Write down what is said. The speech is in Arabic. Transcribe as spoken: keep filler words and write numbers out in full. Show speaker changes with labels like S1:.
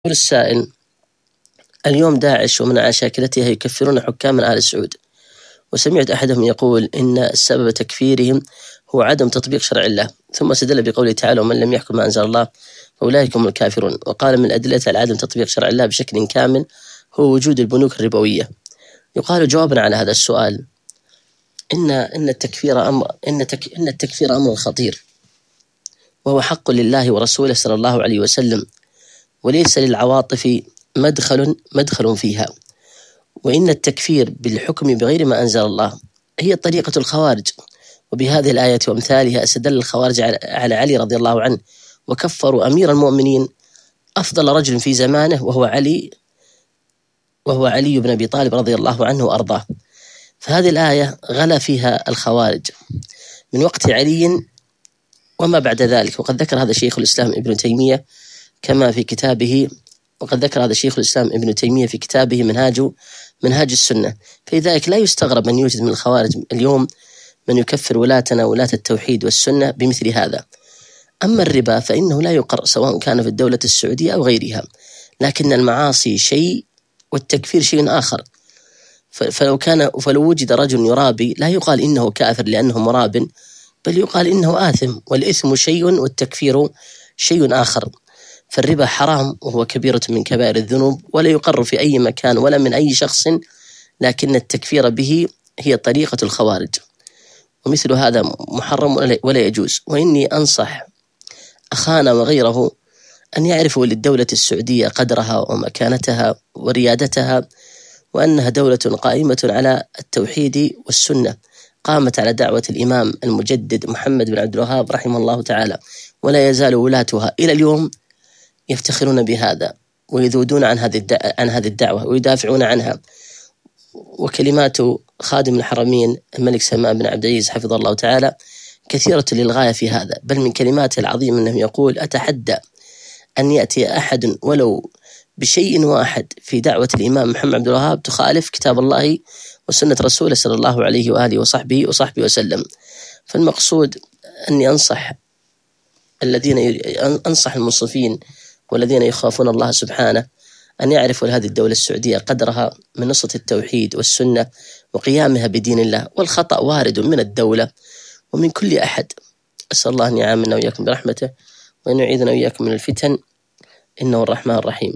S1: يقول السائل: اليوم داعش ومن عشاكلتها يكفرون حكام من آل سعود، وسمعت أحدهم يقول إن سبب تكفيرهم هو عدم تطبيق شرع الله، ثم استدل بقوله تعالى: ومن لم يحكم ما أنزل الله فأولئك هم الكافرون. وقال من الأدلة على عدم تطبيق شرع الله بشكل كامل هو وجود البنوك الربوية. يقال جوابا على هذا السؤال إن إن التكفير أمر إن تك إن التكفير أمر خطير، وهو حق لله ورسوله صلى الله عليه وسلم، وليس للعواطف مدخل مدخل فيها. وإن التكفير بالحكم بغير ما أنزل الله هي طريقة الخوارج، وبهذه الآية وأمثالها استدل الخوارج على علي رضي الله عنه وكفروا أمير المؤمنين أفضل رجل في زمانه وهو علي وهو علي بن أبي طالب رضي الله عنه وأرضاه. فهذه الآية غلا فيها الخوارج من وقت علي وما بعد ذلك، وقد ذكر هذا شيخ الإسلام ابن تيمية كما في كتابه وقد ذكر هذا شيخ الإسلام ابن تيمية في كتابه منهاج منهاج السنة. فلذلك لا يستغرب أن يوجد من الخوارج اليوم من يكفر ولاتنا ولاة التوحيد والسنة بمثل هذا. أما الربا فإنه لا يقر سواء كان في الدولة السعودية أو غيرها، لكن المعاصي شيء والتكفير شيء آخر. فلو كان فلو وجد رجل يرابي لا يقال إنه كافر لأنه مراب، بل يقال إنه آثم، والإثم شيء والتكفير شيء آخر. فالربا حرام وهو كبيرة من كبائر الذنوب، ولا يقر في أي مكان ولا من أي شخص، لكن التكفير به هي طريقة الخوارج، ومثل هذا محرم ولا يجوز. وإني أنصح أخانا وغيره أن يعرفوا للدولة السعودية قدرها ومكانتها وريادتها، وأنها دولة قائمة على التوحيد والسنة، قامت على دعوة الإمام المجدد محمد بن عبد الوهاب رحمه الله تعالى، ولا يزال ولاتها إلى اليوم يفتخرون بهذا ويذودون عن هذه عن هذه الدعوة ويدافعون عنها. وكلمات خادم الحرمين الملك سلمان بن عبد العزيز حفظه الله تعالى كثيرة للغاية في هذا، بل من كلماته العظيمة أنه يقول: أتحدى أن يأتي أحد ولو بشيء واحد في دعوة الإمام محمد عبد الوهاب تخالف كتاب الله وسنة رسوله صلى الله عليه وآله وصحبه وصحبه وسلم. فالمقصود أني أنصح الذين أنصح المنصفين والذين يخافون الله سبحانه أن يعرفوا لهذه الدولة السعودية قدرها من نصرة التوحيد والسنة وقيامها بدين الله. والخطأ وارد من الدولة ومن كل أحد. أسأل الله أن يعاملنا وإياكم برحمته وأن يعيذنا وإياكم من الفتن، إنه الرحمن الرحيم.